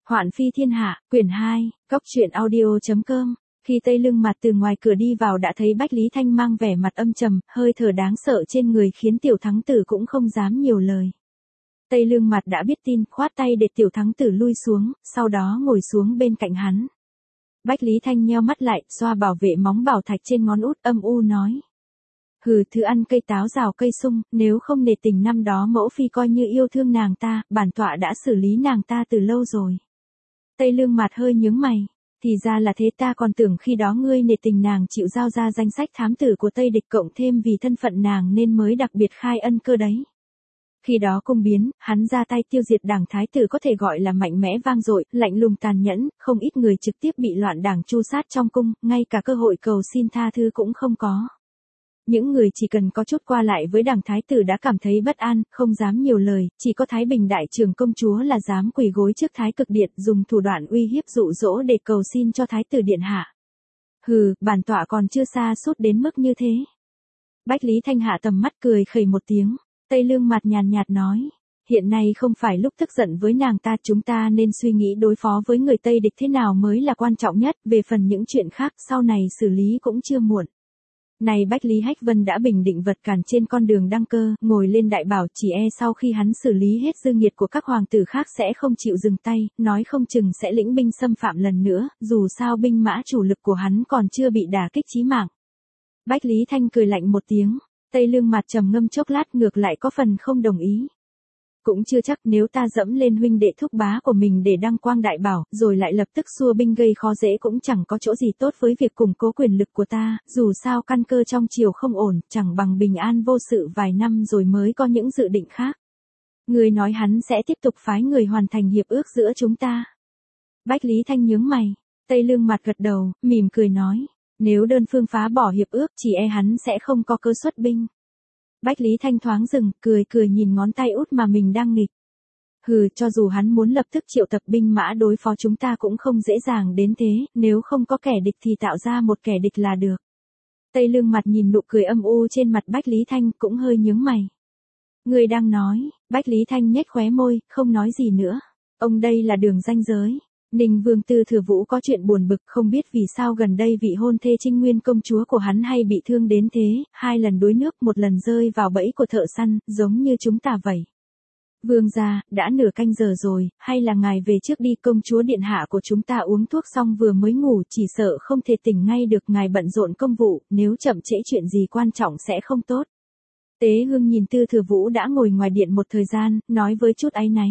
Hoạn phi thiên hạ, quyển 2, góc truyện audio.com. Khi Tây Lương Mặt từ ngoài cửa đi vào đã thấy Bách Lý Thanh mang vẻ mặt âm trầm, hơi thở đáng sợ trên người khiến tiểu thắng tử cũng không dám nhiều lời. Tây Lương Mặt đã biết tin, khoát tay để tiểu thắng tử lui xuống, sau đó ngồi xuống bên cạnh hắn. Bách Lý Thanh nheo mắt lại, xoa bảo vệ móng bảo thạch trên ngón út, âm u nói. Hừ, thứ ăn cây táo rào cây sung, nếu không nể tình năm đó mẫu phi coi như yêu thương nàng ta, bản tọa đã xử lý nàng ta từ lâu rồi. Tây Lương Mặt hơi nhướng mày. Thì ra là thế, ta còn tưởng khi đó ngươi nể tình nàng chịu giao ra danh sách thám tử của Tây địch, cộng thêm vì thân phận nàng nên mới đặc biệt khai ân cơ đấy. Khi đó cung biến, hắn ra tay tiêu diệt đảng thái tử có thể gọi là mạnh mẽ vang dội, lạnh lùng tàn nhẫn, không ít người trực tiếp bị loạn đảng tru sát trong cung, ngay cả cơ hội cầu xin tha thứ cũng không có. Những người chỉ cần có chút qua lại với đảng thái tử đã cảm thấy bất an, không dám nhiều lời, chỉ có Thái Bình đại trưởng công chúa là dám quỳ gối trước Thái Cực Điện, dùng thủ đoạn uy hiếp dụ dỗ để cầu xin cho thái tử điện hạ. Hừ, bản tọa còn chưa xa sút đến mức như thế. Bách Lý Thanh hạ tầm mắt cười khẩy một tiếng. Tây Lương Mặt nhàn nhạt nói. Hiện nay không phải lúc tức giận với nàng ta, chúng ta nên suy nghĩ đối phó với người Tây địch thế nào mới là quan trọng nhất, về phần những chuyện khác sau này xử lý cũng chưa muộn. Này Bách Lý Hách Vân đã bình định vật cản trên con đường đăng cơ, ngồi lên đại bảo, chỉ e sau khi hắn xử lý hết dư nghiệt của các hoàng tử khác sẽ không chịu dừng tay, nói không chừng sẽ lĩnh binh xâm phạm lần nữa, dù sao binh mã chủ lực của hắn còn chưa bị đả kích chí mạng. Bách Lý Thanh cười lạnh một tiếng, Tây Lương Mặt trầm ngâm chốc lát ngược lại có phần không đồng ý. Cũng chưa chắc, nếu ta dẫm lên huynh đệ thúc bá của mình để đăng quang đại bảo, rồi lại lập tức xua binh gây khó dễ cũng chẳng có chỗ gì tốt với việc củng cố quyền lực của ta, dù sao căn cơ trong triều không ổn, chẳng bằng bình an vô sự vài năm rồi mới có những dự định khác. Người nói hắn sẽ tiếp tục phái người hoàn thành hiệp ước giữa chúng ta. Bách Lý Thanh nhướng mày, Tây Lương Mặt gật đầu, mỉm cười nói, nếu đơn phương phá bỏ hiệp ước chỉ e hắn sẽ không có cơ xuất binh. Bách Lý Thanh thoáng dừng, cười nhìn ngón tay út mà mình đang nghịch. Hừ, cho dù hắn muốn lập tức triệu tập binh mã đối phó chúng ta cũng không dễ dàng đến thế, nếu không có kẻ địch thì tạo ra một kẻ địch là được. Tây Lương Mặt nhìn nụ cười âm u trên mặt Bách Lý Thanh cũng hơi nhướng mày. Người đang nói, Bách Lý Thanh nhếch khóe môi, không nói gì nữa. Ông đây là đường ranh giới. Ninh Vương Tư Thừa Vũ có chuyện buồn bực, không biết vì sao gần đây vị hôn thê Trinh Nguyên công chúa của hắn hay bị thương đến thế, 2 lần đuối nước, 1 lần rơi vào bẫy của thợ săn, giống như chúng ta vậy. Vương gia, đã nửa canh giờ rồi, hay là ngài về trước đi, công chúa điện hạ của chúng ta uống thuốc xong vừa mới ngủ, chỉ sợ không thể tỉnh ngay được, ngài bận rộn công vụ, nếu chậm trễ chuyện gì quan trọng sẽ không tốt. Tế Hương nhìn Tư Thừa Vũ đã ngồi ngoài điện một thời gian, nói với chút áy náy.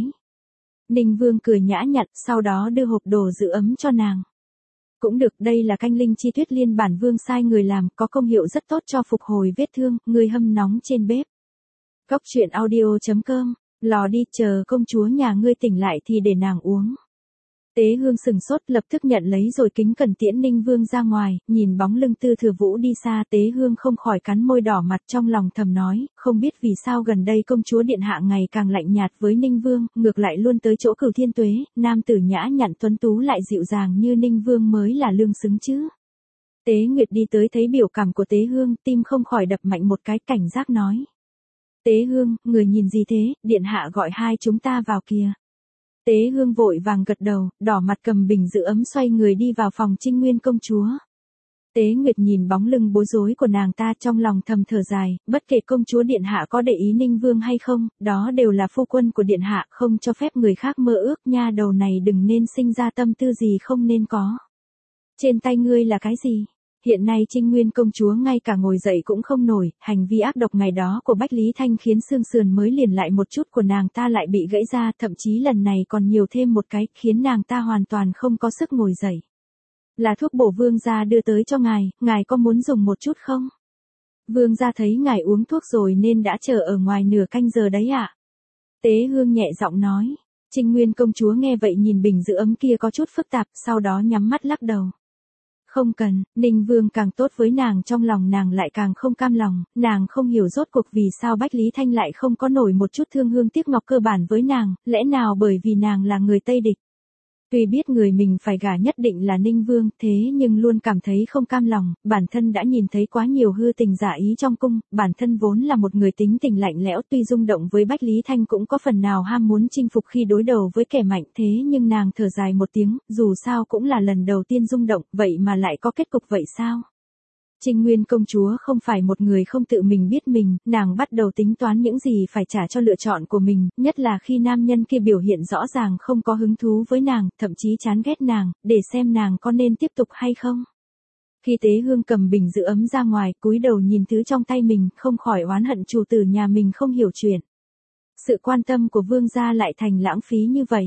Ninh Vương cười nhã nhặn, sau đó đưa hộp đồ giữ ấm cho nàng. Cũng được, đây là canh linh chi tuyết liên bản vương sai người làm, có công hiệu rất tốt cho phục hồi vết thương, người hâm nóng trên bếp. Góc truyện audio.com, lò đi, chờ công chúa nhà ngươi tỉnh lại thì để nàng uống. Tế Hương sừng sốt, lập tức nhận lấy rồi kính cẩn tiễn Ninh Vương ra ngoài, nhìn bóng lưng Tư Thừa Vũ đi xa, Tế Hương không khỏi cắn môi đỏ mặt, trong lòng thầm nói, không biết vì sao gần đây công chúa điện hạ ngày càng lạnh nhạt với Ninh Vương, ngược lại luôn tới chỗ Cửu Thiên Tuế, nam tử nhã nhặn tuấn tú lại dịu dàng như Ninh Vương mới là lương xứng chứ. Tế Nguyệt đi tới thấy biểu cảm của Tế Hương, tim không khỏi đập mạnh một cái, cảnh giác nói. Tế Hương, người nhìn gì thế, điện hạ gọi hai chúng ta vào kìa. Tế Hương vội vàng gật đầu, đỏ mặt cầm bình giữ ấm xoay người đi vào phòng Trinh Nguyên công chúa. Tế Nguyệt nhìn bóng lưng bối rối của nàng ta trong lòng thầm thở dài, bất kể công chúa điện hạ có để ý Ninh Vương hay không, đó đều là phu quân của điện hạ, không cho phép người khác mơ ước, nha đầu này đừng nên sinh ra tâm tư gì không nên có. Trên tay ngươi là cái gì? Hiện nay Trinh Nguyên công chúa ngay cả ngồi dậy cũng không nổi, hành vi ác độc ngày đó của Bách Lý Thanh khiến xương sườn mới liền lại một chút của nàng ta lại bị gãy ra, thậm chí lần này còn nhiều thêm một cái, khiến nàng ta hoàn toàn không có sức ngồi dậy. Là thuốc bổ vương gia đưa tới cho ngài có muốn dùng một chút không? Vương gia thấy ngài uống thuốc rồi nên đã chờ ở ngoài nửa canh giờ đấy ạ. Tế Hương nhẹ giọng nói. Trinh Nguyên công chúa nghe vậy nhìn bình giữ ấm kia có chút phức tạp, sau đó nhắm mắt lắc đầu. Không cần, Ninh Vương càng tốt với nàng, trong lòng nàng lại càng không cam lòng, nàng không hiểu rốt cuộc vì sao Bách Lý Thanh lại không có nổi một chút thương hương tiếc ngọc cơ bản với nàng, lẽ nào bởi vì nàng là người Tây địch. Tuy biết người mình phải gả nhất định là Ninh Vương, thế nhưng luôn cảm thấy không cam lòng, bản thân đã nhìn thấy quá nhiều hư tình giả ý trong cung, bản thân vốn là một người tính tình lạnh lẽo, tuy rung động với Bách Lý Thanh cũng có phần nào ham muốn chinh phục khi đối đầu với kẻ mạnh, thế nhưng nàng thở dài một tiếng, dù sao cũng là lần đầu tiên rung động, vậy mà lại có kết cục vậy sao? Trinh Nguyên công chúa không phải một người không tự mình biết mình, nàng bắt đầu tính toán những gì phải trả cho lựa chọn của mình, nhất là khi nam nhân kia biểu hiện rõ ràng không có hứng thú với nàng, thậm chí chán ghét nàng, để xem nàng có nên tiếp tục hay không. Khi Tế Hương cầm bình giữ ấm ra ngoài, cúi đầu nhìn thứ trong tay mình, không khỏi oán hận chủ tử nhà mình không hiểu chuyện. Sự quan tâm của vương gia lại thành lãng phí như vậy.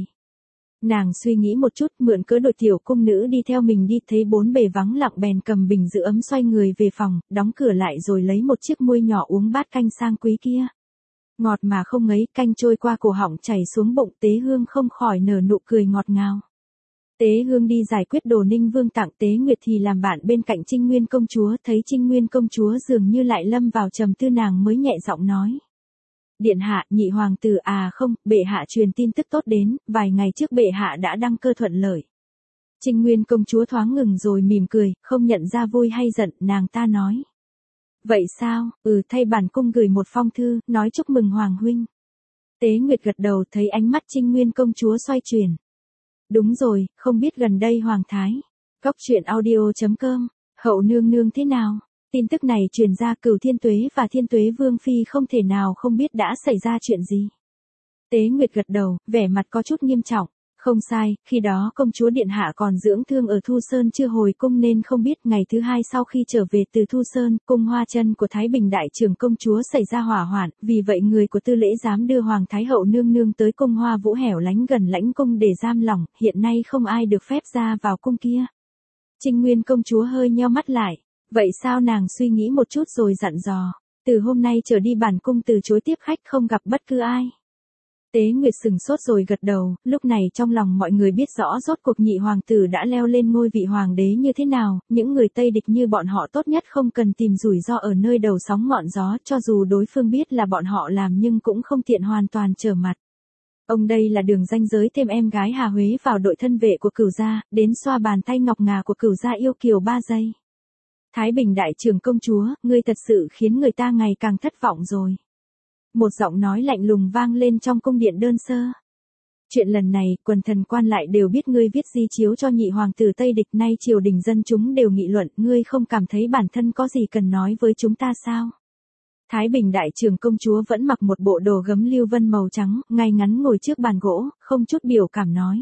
Nàng suy nghĩ một chút, mượn cớ đội tiểu cung nữ đi theo mình đi, thấy bốn bề vắng lặng bèn cầm bình giữ ấm xoay người về phòng, đóng cửa lại rồi lấy một chiếc muôi nhỏ uống bát canh sang quý kia. Ngọt mà không ngấy, canh trôi qua cổ họng chảy xuống bụng, Tế Hương không khỏi nở nụ cười ngọt ngào. Tế Hương đi giải quyết đồ Ninh Vương tặng, Tế Nguyệt thì làm bạn bên cạnh Trinh Nguyên công chúa, thấy Trinh Nguyên công chúa dường như lại lâm vào trầm tư, nàng mới nhẹ giọng nói. Điện hạ, nhị hoàng tử à không, bệ hạ truyền tin tức tốt đến, vài ngày trước bệ hạ đã đăng cơ thuận lợi. Trinh Nguyên công chúa thoáng ngừng rồi mỉm cười, không nhận ra vui hay giận, nàng ta nói. Vậy sao, thay bản cung gửi một phong thư, nói chúc mừng hoàng huynh. Tế Nguyệt gật đầu, thấy ánh mắt Trinh Nguyên công chúa xoay chuyển. Đúng rồi, không biết gần đây hoàng thái. Góc truyện audio.com, hậu nương nương thế nào? Tin tức này truyền ra, Cửu Thiên Tuế và Thiên Tuế Vương Phi không thể nào không biết đã xảy ra chuyện gì. Tế Nguyệt gật đầu, vẻ mặt có chút nghiêm trọng. Không sai, khi đó công chúa Điện Hạ còn dưỡng thương ở Thu Sơn chưa hồi cung nên không biết. Ngày thứ hai sau khi trở về từ Thu Sơn, cung Hoa Chân của Thái Bình Đại Trưởng công chúa xảy ra hỏa hoạn, vì vậy người của Tư Lễ Giám đưa Hoàng Thái Hậu nương nương tới cung Hoa Vũ hẻo lánh gần lãnh cung để giam lỏng, hiện nay không ai được phép ra vào cung kia. Trinh Nguyên công chúa hơi nheo mắt lại. Vậy sao, nàng suy nghĩ một chút rồi dặn dò. Từ hôm nay trở đi bản cung từ chối tiếp khách, không gặp bất cứ ai. Tế Nguyệt sừng sốt rồi gật đầu, lúc này trong lòng mọi người biết rõ rốt cuộc nhị hoàng tử đã leo lên ngôi vị hoàng đế như thế nào, những người Tây địch như bọn họ tốt nhất không cần tìm rủi ro ở nơi đầu sóng ngọn gió, cho dù đối phương biết là bọn họ làm nhưng cũng không tiện hoàn toàn trở mặt. Ông đây là Đường ranh giới thêm em gái Hà Huế vào đội thân vệ của Cửu gia, đến xoa bàn tay ngọc ngà của Cửu gia yêu kiều 3 giây. Thái Bình Đại Trưởng công chúa, ngươi thật sự khiến người ta ngày càng thất vọng rồi. Một giọng nói lạnh lùng vang lên trong cung điện đơn sơ. Chuyện lần này, quần thần quan lại đều biết ngươi viết di chiếu cho nhị hoàng tử Tây địch, nay triều đình dân chúng đều nghị luận, ngươi không cảm thấy bản thân có gì cần nói với chúng ta sao? Thái Bình Đại Trưởng công chúa vẫn mặc một bộ đồ gấm lưu vân màu trắng, ngay ngắn ngồi trước bàn gỗ, không chút biểu cảm nói.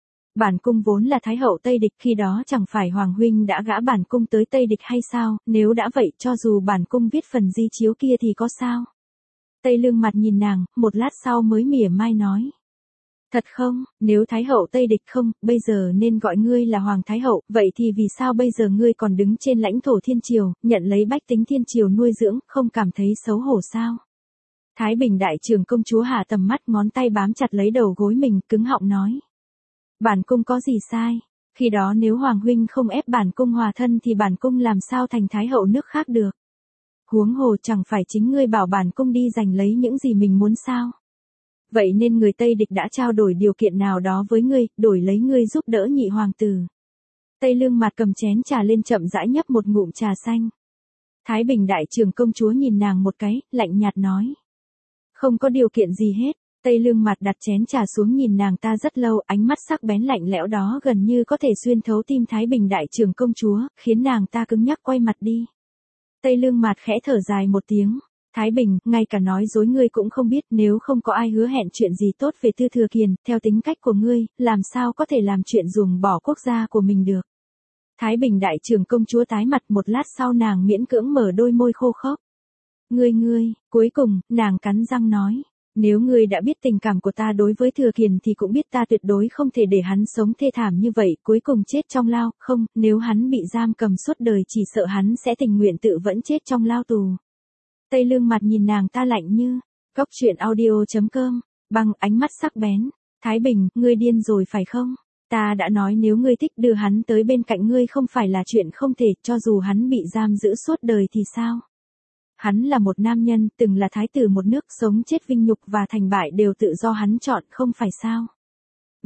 Bản cung vốn là Thái hậu Tây địch, khi đó chẳng phải Hoàng huynh đã gã bản cung tới Tây địch hay sao, nếu đã vậy cho dù bản cung viết phần di chiếu kia thì có sao? Tây Lương mặt nhìn nàng, một lát sau mới mỉa mai nói. Thật không, nếu Thái hậu Tây địch không, bây giờ nên gọi ngươi là Hoàng Thái hậu, vậy thì vì sao bây giờ ngươi còn đứng trên lãnh thổ thiên triều, nhận lấy bách tính thiên triều nuôi dưỡng, không cảm thấy xấu hổ sao? Thái Bình Đại Trưởng công chúa hạ tầm mắt, ngón tay bám chặt lấy đầu gối mình, cứng họng nói. Bản cung có gì sai? Khi đó nếu Hoàng huynh không ép bản cung hòa thân thì bản cung làm sao thành Thái hậu nước khác được? Huống hồ chẳng phải chính ngươi bảo bản cung đi giành lấy những gì mình muốn sao? Vậy nên người Tây địch đã trao đổi điều kiện nào đó với ngươi, đổi lấy ngươi giúp đỡ nhị hoàng tử. Tây Lương mặt cầm chén trà lên chậm rãi nhấp một ngụm trà xanh. Thái Bình Đại Trưởng công chúa nhìn nàng một cái, lạnh nhạt nói. Không có điều kiện gì hết. Tây Lương mặt đặt chén trà xuống nhìn nàng ta rất lâu, ánh mắt sắc bén lạnh lẽo đó gần như có thể xuyên thấu tim Thái Bình Đại Trưởng công chúa, khiến nàng ta cứng nhắc quay mặt đi. Tây Lương mặt khẽ thở dài một tiếng. Thái Bình, ngay cả nói dối ngươi cũng không biết, nếu không có ai hứa hẹn chuyện gì tốt về Tư Thừa Kiền, theo tính cách của ngươi, làm sao có thể làm chuyện ruồng bỏ quốc gia của mình được. Thái Bình Đại Trưởng công chúa tái mặt, một lát sau nàng miễn cưỡng mở đôi môi khô khốc. Ngươi, cuối cùng, nàng cắn răng nói. Nếu ngươi đã biết tình cảm của ta đối với Thừa Kiền thì cũng biết ta tuyệt đối không thể để hắn sống thê thảm như vậy, cuối cùng chết trong lao, không, nếu hắn bị giam cầm suốt đời chỉ sợ hắn sẽ tình nguyện tự vẫn chết trong lao tù. Tây Lương mặt nhìn nàng ta lạnh như, góc truyện audio.com, bằng ánh mắt sắc bén. Thái Bình, ngươi điên rồi phải không? Ta đã nói nếu ngươi thích đưa hắn tới bên cạnh ngươi không phải là chuyện không thể, cho dù hắn bị giam giữ suốt đời thì sao? Hắn là một nam nhân, từng là thái tử một nước, sống chết vinh nhục và thành bại đều tự do hắn chọn, không phải sao?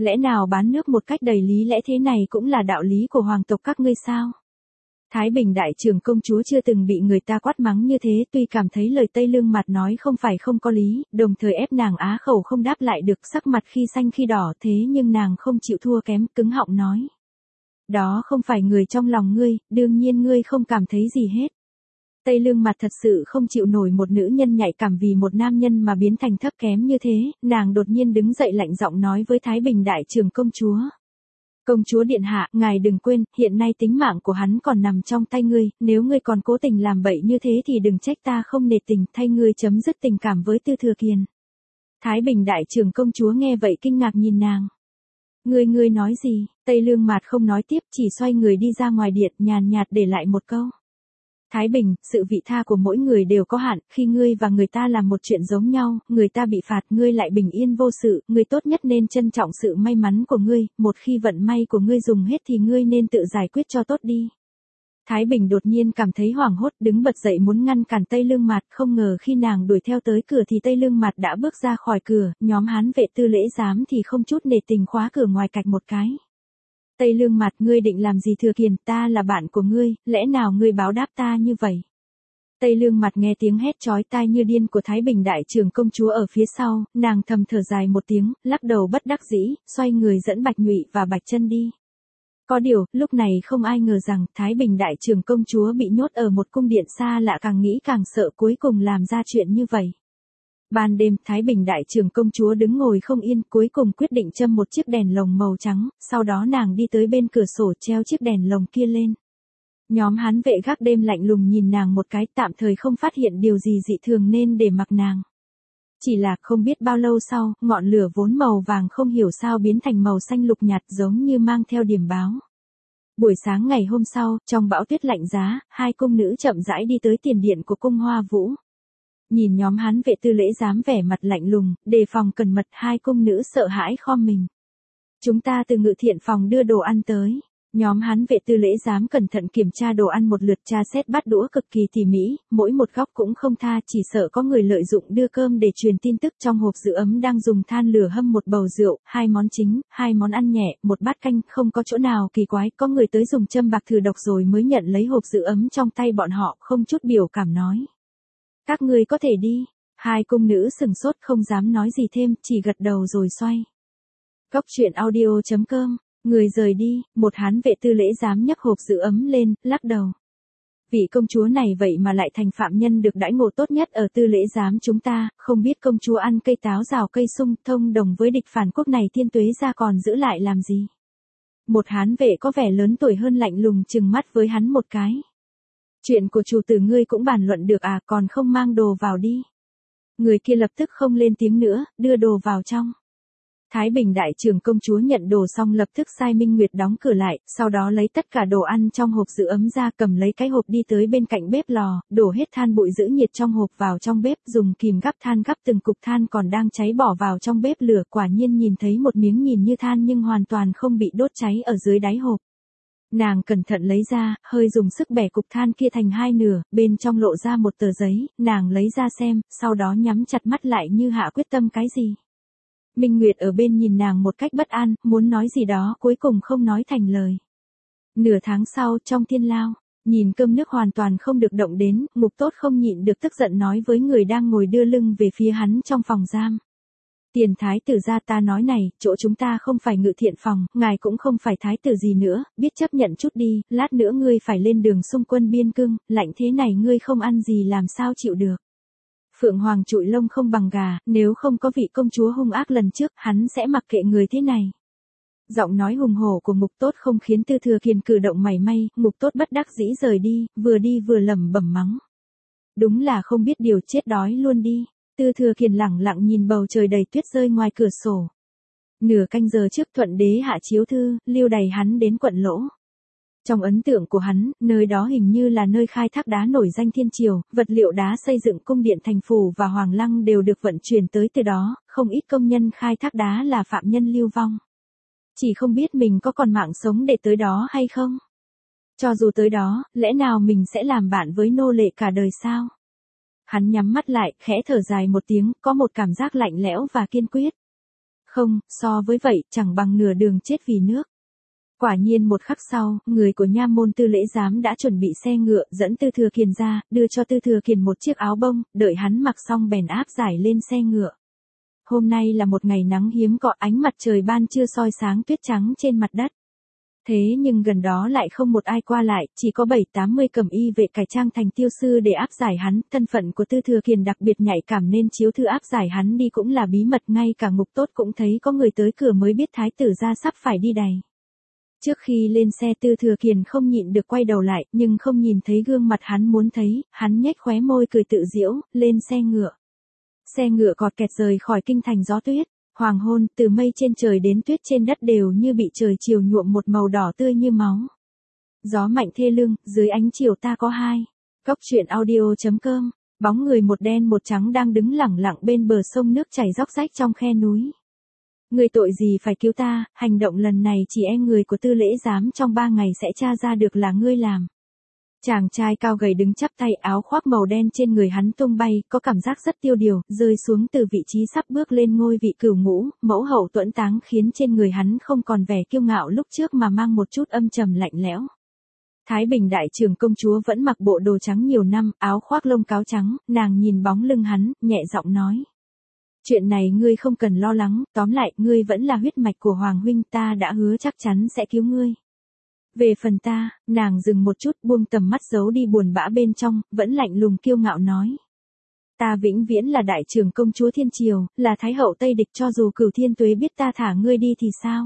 Lẽ nào bán nước một cách đầy lý lẽ thế này cũng là đạo lý của hoàng tộc các ngươi sao? Thái Bình đại trưởng công chúa chưa từng bị người ta quát mắng như thế, tuy cảm thấy lời Tây Lương Mặt nói không phải không có lý, đồng thời ép nàng á khẩu không đáp lại được, sắc mặt khi xanh khi đỏ, thế nhưng nàng không chịu thua kém, cứng họng nói. Đó không phải người trong lòng ngươi, đương nhiên ngươi không cảm thấy gì hết. Tây Lương Mặt thật sự không chịu nổi một nữ nhân nhạy cảm vì một nam nhân mà biến thành thấp kém như thế, nàng đột nhiên đứng dậy lạnh giọng nói với Thái Bình đại trưởng công chúa. Công chúa điện hạ, ngài đừng quên, hiện nay tính mạng của hắn còn nằm trong tay ngươi, nếu ngươi còn cố tình làm bậy như thế thì đừng trách ta không nể tình, thay ngươi chấm dứt tình cảm với Tư Thừa Kiền. Thái Bình đại trưởng công chúa nghe vậy kinh ngạc nhìn nàng. Ngươi nói gì? Tây Lương Mạt không nói tiếp, chỉ xoay người đi ra ngoài điện, nhàn nhạt để lại một câu. Thái Bình, sự vị tha của mỗi người đều có hạn, khi ngươi và người ta làm một chuyện giống nhau, người ta bị phạt, ngươi lại bình yên vô sự, ngươi tốt nhất nên trân trọng sự may mắn của ngươi, một khi vận may của ngươi dùng hết thì ngươi nên tự giải quyết cho tốt đi. Thái Bình đột nhiên cảm thấy hoảng hốt, đứng bật dậy muốn ngăn cản Tây Lương Mạt, không ngờ khi nàng đuổi theo tới cửa thì Tây Lương Mạt đã bước ra khỏi cửa, nhóm Hán vệ Tư Lễ Giám thì không chút nể tình khóa cửa ngoài cạch một cái. Tây Lương Mạt, ngươi định làm gì Thừa Kiền, ta là bạn của ngươi, lẽ nào ngươi báo đáp ta như vậy? Tây Lương Mạt nghe tiếng hét chói tai như điên của Thái Bình đại trưởng công chúa ở phía sau, nàng thầm thở dài một tiếng, lắc đầu bất đắc dĩ, xoay người dẫn Bạch Nhụy và Bạch Chân đi. Có điều, lúc này không ai ngờ rằng Thái Bình đại trưởng công chúa bị nhốt ở một cung điện xa lạ, càng nghĩ càng sợ, cuối cùng làm ra chuyện như vậy. Ban đêm, Thái Bình đại trưởng công chúa đứng ngồi không yên, cuối cùng quyết định châm một chiếc đèn lồng màu trắng, sau đó nàng đi tới bên cửa sổ treo chiếc đèn lồng kia lên. Nhóm Hán vệ gác đêm lạnh lùng nhìn nàng một cái, tạm thời không phát hiện điều gì dị thường nên để mặc nàng. Chỉ là không biết bao lâu sau, ngọn lửa vốn màu vàng không hiểu sao biến thành màu xanh lục nhạt, giống như mang theo điểm báo. Buổi sáng ngày hôm sau, trong bão tuyết lạnh giá, hai cung nữ chậm rãi đi tới tiền điện của cung Hoa Vũ. Nhìn nhóm Hán vệ Tư Lễ Giám vẻ mặt lạnh lùng, đề phòng cẩn mật, hai cung nữ sợ hãi khom mình. Chúng ta từ ngự thiện phòng đưa đồ ăn tới. Nhóm Hán vệ Tư Lễ Giám cẩn thận kiểm tra đồ ăn một lượt, tra xét bát đũa cực kỳ tỉ mỉ, mỗi một góc cũng không tha, chỉ sợ có người lợi dụng đưa cơm để truyền tin tức. Trong hộp giữ ấm đang dùng than lửa hâm một bầu rượu, hai món chính, hai món ăn nhẹ, một bát canh, không có chỗ nào kỳ quái, có người tới dùng châm bạc thử độc rồi mới nhận lấy hộp giữ ấm trong tay bọn họ, không chút biểu cảm nói. Các ngươi có thể đi. Hai cung nữ sừng sốt không dám nói gì thêm, chỉ gật đầu rồi xoay. Góc truyện audio.com. Người rời đi, một Hán vệ Tư Lễ Giám nhấc hộp giữ ấm lên, lắc đầu. Vị công chúa này vậy mà lại thành phạm nhân được đãi ngộ tốt nhất ở Tư Lễ Giám chúng ta, không biết công chúa ăn cây táo rào cây sung, thông đồng với địch phản quốc này Thiên Tuế gia còn giữ lại làm gì? Một Hán vệ có vẻ lớn tuổi hơn lạnh lùng trừng mắt với hắn một cái. Chuyện của chủ tử ngươi cũng bàn luận được à, còn không mang đồ vào đi. Người kia lập tức không lên tiếng nữa, đưa đồ vào trong. Thái Bình đại trưởng công chúa nhận đồ xong lập tức sai Minh Nguyệt đóng cửa lại, sau đó lấy tất cả đồ ăn trong hộp giữ ấm ra, cầm lấy cái hộp đi tới bên cạnh bếp lò, đổ hết than bụi giữ nhiệt trong hộp vào trong bếp, dùng kìm gắp than gắp từng cục than còn đang cháy bỏ vào trong bếp lửa, quả nhiên nhìn thấy một miếng nhìn như than nhưng hoàn toàn không bị đốt cháy ở dưới đáy hộp. Nàng cẩn thận lấy ra, hơi dùng sức bẻ cục than kia thành hai nửa, bên trong lộ ra một tờ giấy, nàng lấy ra xem, sau đó nhắm chặt mắt lại như hạ quyết tâm cái gì. Minh Nguyệt ở bên nhìn nàng một cách bất an, muốn nói gì đó, cuối cùng không nói thành lời. Nửa tháng sau, trong thiên lao, nhìn cơm nước hoàn toàn không được động đến, Mục Tốt không nhịn được tức giận nói với người đang ngồi đưa lưng về phía hắn trong phòng giam. Tiền thái tử gia, ta nói này, chỗ chúng ta không phải ngự thiện phòng, ngài cũng không phải thái tử gì nữa, biết chấp nhận chút đi, lát nữa ngươi phải lên đường xung quân biên cương, lạnh thế này ngươi không ăn gì làm sao chịu được. Phượng Hoàng trụi lông không bằng gà, nếu không có vị công chúa hung ác lần trước, hắn sẽ mặc kệ người thế này. Giọng nói hùng hổ của Mục Tốt không khiến Tư Thừa Kiền cử động mảy may, Mục Tốt bất đắc dĩ rời đi vừa lẩm bẩm mắng. Đúng là không biết điều, chết đói luôn đi. Tư Thừa Kiền lẳng lặng nhìn bầu trời đầy tuyết rơi ngoài cửa sổ. Nửa canh giờ trước Thuận Đế hạ chiếu thư, lưu đày hắn đến Quận Lỗ. Trong ấn tượng của hắn, nơi đó hình như là nơi khai thác đá nổi danh thiên triều, vật liệu đá xây dựng cung điện thành phủ và hoàng lăng đều được vận chuyển tới từ đó, không ít công nhân khai thác đá là phạm nhân lưu vong. Chỉ không biết mình có còn mạng sống để tới đó hay không? Cho dù tới đó, lẽ nào mình sẽ làm bạn với nô lệ cả đời sao? Hắn nhắm mắt lại, khẽ thở dài một tiếng, có một cảm giác lạnh lẽo và kiên quyết. Không, so với vậy, chẳng bằng nửa đường chết vì nước. Quả nhiên một khắc sau, người của nha môn Tư Lễ Giám đã chuẩn bị xe ngựa dẫn Tư Thừa Kiền ra, đưa cho Tư Thừa Kiền một chiếc áo bông, đợi hắn mặc xong bèn áp giải lên xe ngựa. Hôm nay là một ngày nắng hiếm có, ánh mặt trời ban trưa soi sáng tuyết trắng trên mặt đất. Thế nhưng gần đó lại không một ai qua lại, chỉ có 7-80 cẩm y vệ cải trang thành tiêu sư để áp giải hắn, thân phận của Tư Thừa Kiền đặc biệt nhạy cảm nên chiếu thư áp giải hắn đi cũng là bí mật, ngay cả ngục tốt cũng thấy có người tới cửa mới biết thái tử gia sắp phải đi đày. Trước khi lên xe Tư Thừa Kiền không nhịn được quay đầu lại, nhưng không nhìn thấy gương mặt hắn muốn thấy, hắn nhếch khóe môi cười tự giễu, lên xe ngựa. Xe ngựa cọt kẹt rời khỏi kinh thành gió tuyết, hoàng hôn, từ mây trên trời đến tuyết trên đất đều như bị trời chiều nhuộm một màu đỏ tươi như máu. Gió mạnh thê lương, dưới ánh chiều ta có hai. Góc truyện audio.com, bóng người một đen một trắng đang đứng lẳng lặng bên bờ sông nước chảy róc rách trong khe núi. Người tội gì phải cứu ta, hành động lần này chỉ e người của Tư Lễ Giám trong 3 ngày sẽ tra ra được là ngươi làm. Chàng trai cao gầy đứng chắp tay, áo khoác màu đen trên người hắn tung bay, có cảm giác rất tiêu điều, rơi xuống từ vị trí sắp bước lên ngôi vị cửu ngũ, mẫu hậu tuẫn táng khiến trên người hắn không còn vẻ kiêu ngạo lúc trước mà mang một chút âm trầm lạnh lẽo. Thái Bình đại trưởng công chúa vẫn mặc bộ đồ trắng nhiều năm, áo khoác lông cáo trắng, nàng nhìn bóng lưng hắn, nhẹ giọng nói. Chuyện này ngươi không cần lo lắng, tóm lại, ngươi vẫn là huyết mạch của Hoàng huynh, ta đã hứa chắc chắn sẽ cứu ngươi. Về phần ta, nàng dừng một chút, buông tầm mắt giấu đi buồn bã bên trong, vẫn lạnh lùng kiêu ngạo nói. Ta vĩnh viễn là đại trưởng công chúa Thiên Triều, là thái hậu Tây Địch, cho dù Cửu Thiên Tuế biết ta thả ngươi đi thì sao?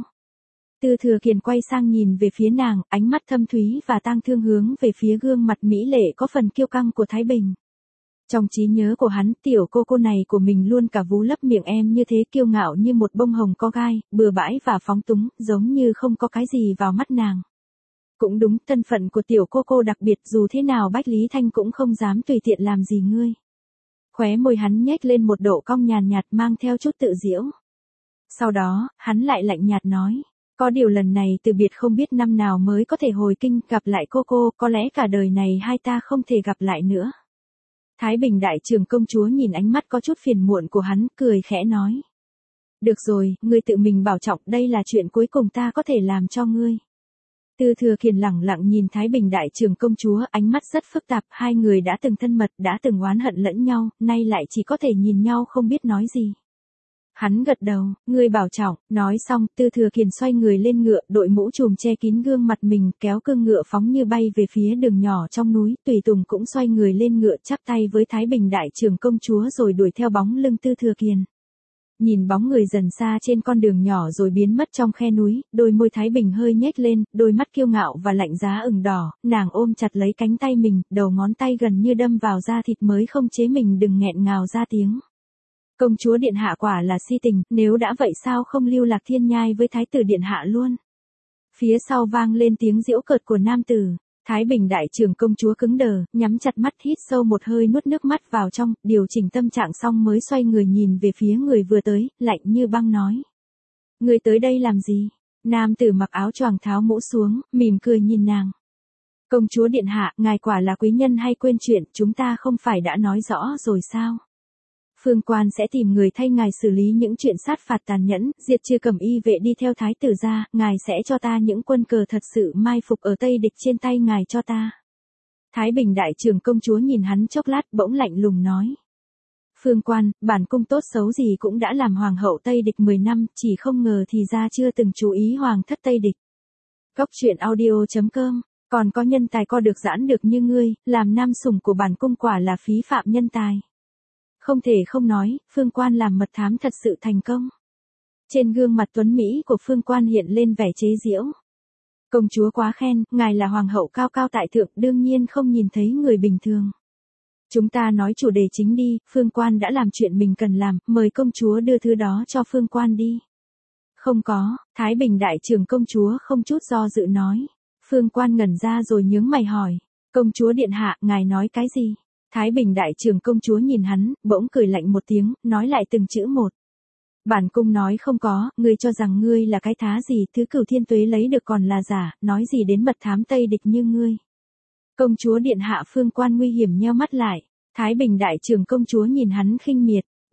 Tư Thừa Kiền quay sang nhìn về phía nàng, ánh mắt thâm thúy và tang thương hướng về phía gương mặt mỹ lệ có phần kiêu căng của Thái Bình. Trong trí nhớ của hắn, tiểu cô này của mình luôn cả vú lấp miệng em như thế, kiêu ngạo như một bông hồng có gai, bừa bãi và phóng túng, giống như không có cái gì vào mắt nàng. Cũng đúng, thân phận của tiểu cô đặc biệt, dù thế nào Bách Lý Thanh cũng không dám tùy tiện làm gì ngươi. Khóe môi hắn nhếch lên một độ cong nhàn nhạt mang theo chút tự giễu. Sau đó, hắn lại lạnh nhạt nói, có điều lần này từ biệt không biết năm nào mới có thể hồi kinh, gặp lại cô, có lẽ cả đời này hai ta không thể gặp lại nữa. Thái Bình đại trưởng công chúa nhìn ánh mắt có chút phiền muộn của hắn, cười khẽ nói. Được rồi, ngươi tự mình bảo trọng, đây là chuyện cuối cùng ta có thể làm cho ngươi. Tư Thừa Kiền lẳng lặng nhìn Thái Bình đại trưởng công chúa, ánh mắt rất phức tạp, hai người đã từng thân mật, đã từng oán hận lẫn nhau, nay lại chỉ có thể nhìn nhau không biết nói gì. Hắn gật đầu, ngươi bảo trọng, nói xong, Tư Thừa Kiền xoay người lên ngựa, đội mũ trùm che kín gương mặt mình, kéo cương ngựa phóng như bay về phía đường nhỏ trong núi, Tùy Tùng cũng xoay người lên ngựa chắp tay với Thái Bình đại trưởng công chúa rồi đuổi theo bóng lưng Tư Thừa Kiền. Nhìn bóng người dần xa trên con đường nhỏ rồi biến mất trong khe núi, đôi môi Thái Bình hơi nhếch lên, đôi mắt kiêu ngạo và lạnh giá ửng đỏ, nàng ôm chặt lấy cánh tay mình, đầu ngón tay gần như đâm vào da thịt mới không chế mình đừng nghẹn ngào ra tiếng. Công chúa điện hạ quả là si tình, nếu đã vậy sao không lưu Lạc Thiên Nhai với thái tử điện hạ luôn. Phía sau vang lên tiếng giễu cợt của nam tử. Thái Bình đại trưởng công chúa cứng đờ, nhắm chặt mắt hít sâu một hơi nuốt nước mắt vào trong, điều chỉnh tâm trạng xong mới xoay người nhìn về phía người vừa tới, lạnh như băng nói. Người tới đây làm gì? Nam tử mặc áo choàng tháo mũ xuống, mỉm cười nhìn nàng. Công chúa điện hạ, ngài quả là quý nhân hay quên chuyện, chúng ta không phải đã nói rõ rồi sao? Phương Quan sẽ tìm người thay ngài xử lý những chuyện sát phạt tàn nhẫn, diệt trừ cẩm y vệ đi theo thái tử gia, ngài sẽ cho ta những quân cờ thật sự mai phục ở Tây Địch trên tay ngài cho ta. Thái Bình đại trưởng công chúa nhìn hắn chốc lát bỗng lạnh lùng nói. Phương Quan, bản cung tốt xấu gì cũng đã làm hoàng hậu Tây Địch 10 năm, chỉ không ngờ thì ra chưa từng chú ý hoàng thất Tây Địch. Góc truyện audio.com, còn có nhân tài co được giãn được như ngươi, làm nam sủng của bản cung quả là phí phạm nhân tài. Không thể không nói, Phương Quan làm mật thám thật sự thành công. Trên gương mặt tuấn Mỹ của Phương Quan hiện lên vẻ chế giễu. Công chúa quá khen, ngài là hoàng hậu cao cao tại thượng, đương nhiên không nhìn thấy người bình thường. Chúng ta nói chủ đề chính đi, Phương Quan đã làm chuyện mình cần làm, mời công chúa đưa thứ đó cho Phương Quan đi. Không có, Thái Bình đại trưởng công chúa không chút do dự nói. Phương Quan ngẩn ra rồi nhướng mày hỏi. Công chúa điện hạ, ngài nói cái gì? Thái Bình đại trưởng công chúa nhìn hắn, bỗng cười lạnh một tiếng, nói lại từng chữ một. Bản cung nói không có, ngươi cho rằng ngươi là cái thá gì, thứ Cửu Thiên Tuế lấy được còn là giả, nói gì đến mật thám Tây Địch như ngươi. Công chúa điện hạ. Phương Quan nguy hiểm nheo mắt lại, Thái Bình đại trưởng công chúa nhìn hắn khinh miệt,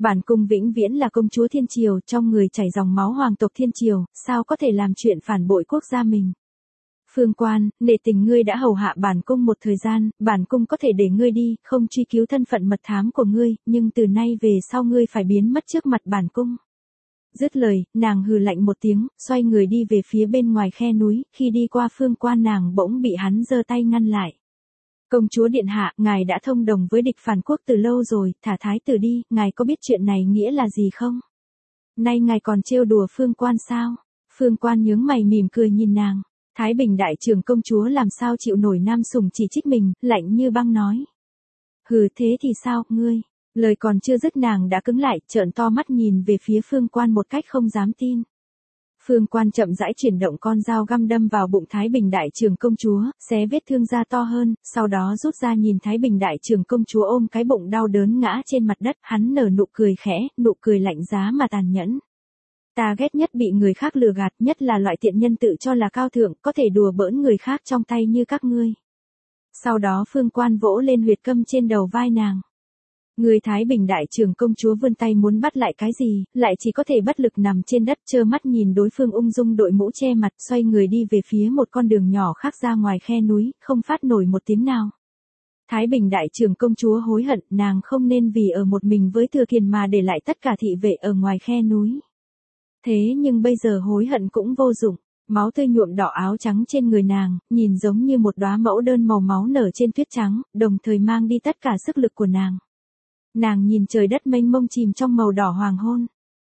Bản cung vĩnh viễn là công chúa thiên triều, trong người chảy dòng máu hoàng tộc thiên triều, sao có thể làm chuyện phản bội quốc gia mình. Phương Quan, nể tình ngươi đã hầu hạ bản cung một thời gian, bản cung có thể để ngươi đi, không truy cứu thân phận mật thám của ngươi, nhưng từ nay về sau ngươi phải biến mất trước mặt bản cung. Dứt lời, nàng hừ lạnh một tiếng, xoay người đi về phía bên ngoài khe núi, khi đi qua Phương Quan nàng bỗng bị hắn giơ tay ngăn lại. Công chúa điện hạ, ngài đã thông đồng với địch phản quốc từ lâu rồi, thả thái tử đi, ngài có biết chuyện này nghĩa là gì không? Nay ngài còn trêu đùa Phương Quan sao? Phương Quan nhướng mày mỉm cười nhìn nàng. Thái Bình đại trưởng công chúa làm sao chịu nổi nam sủng chỉ trích mình, lạnh như băng nói. Hừ, thế thì sao, ngươi? Lời còn chưa dứt nàng đã cứng lại, trợn to mắt nhìn về phía Phương Quan một cách không dám tin. Phương Quan chậm rãi chuyển động con dao găm đâm vào bụng Thái Bình đại trưởng công chúa, xé vết thương ra to hơn, sau đó rút ra nhìn Thái Bình đại trưởng công chúa ôm cái bụng đau đớn ngã trên mặt đất, hắn nở nụ cười khẽ, nụ cười lạnh giá mà tàn nhẫn. Ta ghét nhất bị người khác lừa gạt, nhất là loại tiện nhân tự cho là cao thượng, có thể đùa bỡn người khác trong tay như các ngươi. Sau đó Phương Quan vỗ lên huyệt câm trên đầu vai nàng. Người Thái Bình đại trưởng công chúa vươn tay muốn bắt lại cái gì, lại chỉ có thể bất lực nằm trên đất trơ mắt nhìn đối phương ung dung đội mũ che mặt, xoay người đi về phía một con đường nhỏ khác ra ngoài khe núi, không phát nổi một tiếng nào. Thái Bình đại trưởng công chúa hối hận, nàng không nên vì ở một mình với Thừa Kiền mà để lại tất cả thị vệ ở ngoài khe núi. Thế nhưng bây giờ hối hận cũng vô dụng, máu tươi nhuộm đỏ áo trắng trên người nàng, nhìn giống như một đóa mẫu đơn màu máu nở trên tuyết trắng, đồng thời mang đi tất cả sức lực của nàng. Nàng nhìn trời đất mênh mông chìm trong màu đỏ hoàng hôn.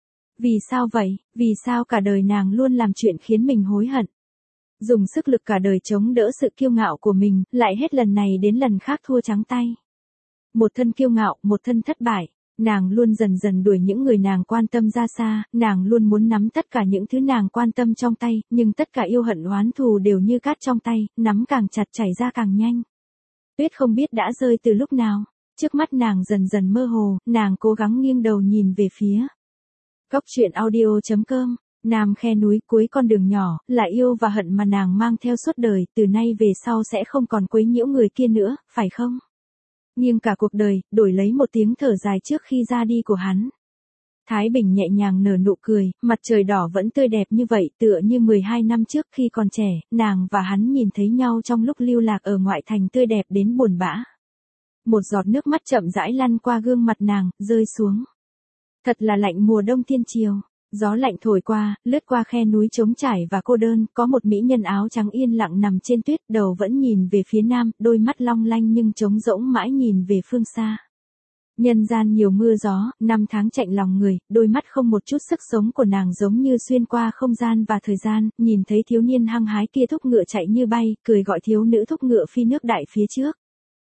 Vì sao vậy, vì sao cả đời nàng luôn làm chuyện khiến mình hối hận? Dùng sức lực cả đời chống đỡ sự kiêu ngạo của mình, lại hết lần này đến lần khác thua trắng tay. Một thân kiêu ngạo, một thân thất bại. Nàng luôn dần dần đuổi những người nàng quan tâm ra xa, nàng luôn muốn nắm tất cả những thứ nàng quan tâm trong tay, nhưng tất cả yêu hận oán thù đều như cát trong tay, nắm càng chặt chảy ra càng nhanh. Tuyết không biết đã rơi từ lúc nào, trước mắt nàng dần dần mơ hồ, nàng cố gắng nghiêng đầu nhìn về phía. Góc truyện audio.com, Nam khe núi cuối con đường nhỏ, là yêu và hận mà nàng mang theo suốt đời, từ nay về sau sẽ không còn quấy nhiễu người kia nữa, phải không? Nhưng cả cuộc đời, đổi lấy một tiếng thở dài trước khi ra đi của hắn. Thái Bình nhẹ nhàng nở nụ cười, mặt trời đỏ vẫn tươi đẹp như vậy, tựa như 12 năm trước khi còn trẻ, nàng và hắn nhìn thấy nhau trong lúc lưu lạc ở ngoại thành tươi đẹp đến buồn bã. Một giọt nước mắt chậm rãi lăn qua gương mặt nàng, rơi xuống. Thật là lạnh mùa đông thiên triều. Gió lạnh thổi qua, lướt qua khe núi trống trải và cô đơn, có một mỹ nhân áo trắng yên lặng nằm trên tuyết, đầu vẫn nhìn về phía nam, đôi mắt long lanh nhưng trống rỗng mãi nhìn về phương xa. Nhân gian nhiều mưa gió, năm tháng chạnh lòng người, đôi mắt không một chút sức sống của nàng giống như xuyên qua không gian và thời gian, nhìn thấy thiếu niên hăng hái kia thúc ngựa chạy như bay, cười gọi thiếu nữ thúc ngựa phi nước đại phía trước.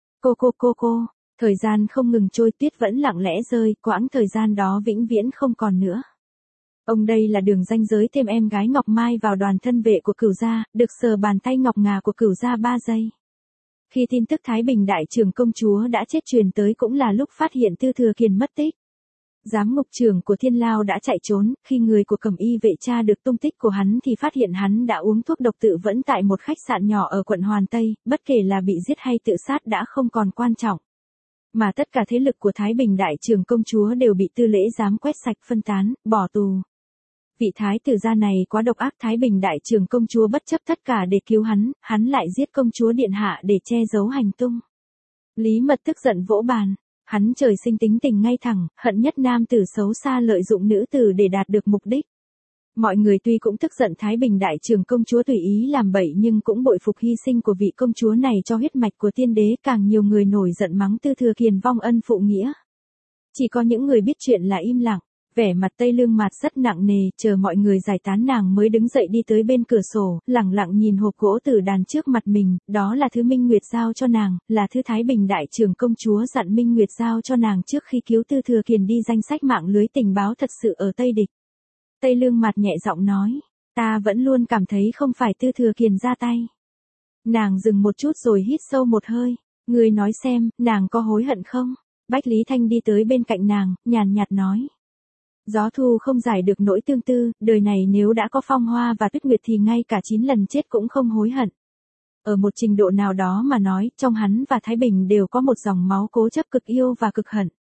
Cô. Thời gian không ngừng trôi, tuyết vẫn lặng lẽ rơi, quãng thời gian đó vĩnh viễn không còn nữa. Ông đây là đường ranh giới thêm em gái Ngọc Mai vào đoàn thân vệ của Cửu gia, được sờ bàn tay ngọc ngà của Cửu gia 3 giây. Khi tin tức Thái Bình đại trưởng công chúa đã chết truyền tới cũng là lúc phát hiện Tư Thừa Kiền mất tích. Giám ngục trưởng của Thiên Lao đã chạy trốn, khi người của Cẩm Y vệ tra được tung tích của hắn thì phát hiện hắn đã uống thuốc độc tự vẫn tại một khách sạn nhỏ ở quận Hoàn Tây, bất kể là bị giết hay tự sát đã không còn quan trọng. Mà tất cả thế lực của Thái Bình đại trưởng công chúa đều bị Tư Lễ giám quét sạch phân tán, bỏ tù. Vị thái tử gia này quá độc ác, Thái Bình đại trưởng công chúa bất chấp tất cả để cứu hắn lại giết công chúa điện hạ để che giấu hành tung. Lý Mật tức giận vỗ bàn, hắn trời sinh tính tình ngay thẳng, hận nhất nam tử xấu xa lợi dụng nữ tử để đạt được mục đích. Mọi người tuy cũng tức giận Thái Bình đại trưởng công chúa tùy ý làm bậy nhưng cũng bội phục hy sinh của vị công chúa này cho huyết mạch của tiên đế, càng nhiều người nổi giận mắng Tư Thừa Kiền vong ân phụ nghĩa. Chỉ có những người biết chuyện là im lặng. Vẻ mặt Tây Lương Mạt rất nặng nề, chờ mọi người giải tán nàng mới đứng dậy đi tới bên cửa sổ, lẳng lặng nhìn hộp gỗ tử đàn trước mặt mình, đó là thứ Minh Nguyệt giao cho nàng, là thứ Thái Bình đại trưởng công chúa dặn Minh Nguyệt giao cho nàng trước khi cứu Tư Thừa Kiền đi danh sách mạng lưới tình báo thật sự ở Tây Địch. Tây Lương Mạt nhẹ giọng nói, ta vẫn luôn cảm thấy không phải Tư Thừa Kiền ra tay. Nàng dừng một chút rồi hít sâu một hơi, ngươi nói xem, nàng có hối hận không? Bách Lý Thanh đi tới bên cạnh nàng, nhàn nhạt nói. Gió thu không giải được nỗi tương tư, đời này nếu đã có phong hoa và tuyết nguyệt thì ngay cả 9 lần chết cũng không hối hận. Ở một trình độ nào đó mà nói, trong hắn và Thái Bình đều có một dòng máu cố chấp cực yêu và cực hận.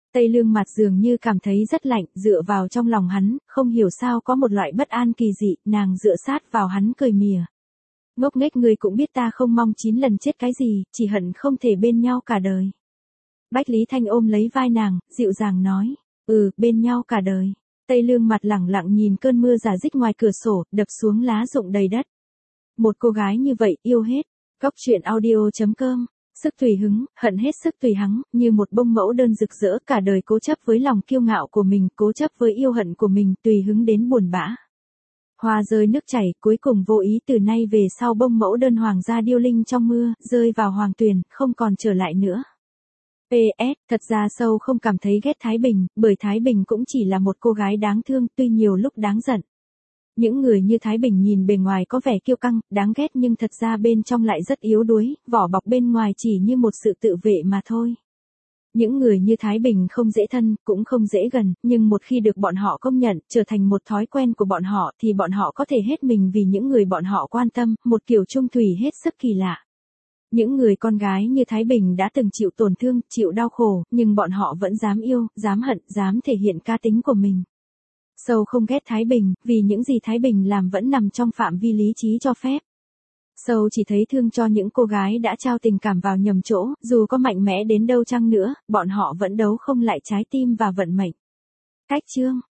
Tây Lương Mặt dường như cảm thấy rất lạnh, dựa vào trong lòng hắn, không hiểu sao có một loại bất an kỳ dị, nàng dựa sát vào hắn cười mỉa. Ngốc nghếch ngươi cũng biết ta không mong 9 lần chết cái gì, chỉ hận không thể bên nhau cả đời. Bách Lý Thanh ôm lấy vai nàng, dịu dàng nói, bên nhau cả đời. Tây Lương Mặt lẳng lặng nhìn cơn mưa rả rích ngoài cửa sổ, đập xuống lá rụng đầy đất. Một cô gái như vậy, yêu hết. Cóc truyện audio.com. Sức tùy hứng, hận hết sức tùy hắng, như một bông mẫu đơn rực rỡ, cả đời cố chấp với lòng kiêu ngạo của mình, cố chấp với yêu hận của mình, tùy hứng đến buồn bã. Hoa rơi nước chảy, cuối cùng vô ý từ nay về sau bông mẫu đơn hoàng gia điêu linh trong mưa, rơi vào hoàng tuyền, không còn trở lại nữa. PS, thật ra Sâu không cảm thấy ghét Thái Bình, bởi Thái Bình cũng chỉ là một cô gái đáng thương, tuy nhiều lúc đáng giận. Những người như Thái Bình nhìn bề ngoài có vẻ kiêu căng, đáng ghét nhưng thật ra bên trong lại rất yếu đuối, vỏ bọc bên ngoài chỉ như một sự tự vệ mà thôi. Những người như Thái Bình không dễ thân, cũng không dễ gần, nhưng một khi được bọn họ công nhận, trở thành một thói quen của bọn họ thì bọn họ có thể hết mình vì những người bọn họ quan tâm, một kiểu trung thủy hết sức kỳ lạ. Những người con gái như Thái Bình đã từng chịu tổn thương, chịu đau khổ, nhưng bọn họ vẫn dám yêu, dám hận, dám thể hiện cá tính của mình. Sâu không ghét Thái Bình, vì những gì Thái Bình làm vẫn nằm trong phạm vi lý trí cho phép. Sâu chỉ thấy thương cho những cô gái đã trao tình cảm vào nhầm chỗ, dù có mạnh mẽ đến đâu chăng nữa, bọn họ vẫn đấu không lại trái tim và vận mệnh. Cách chương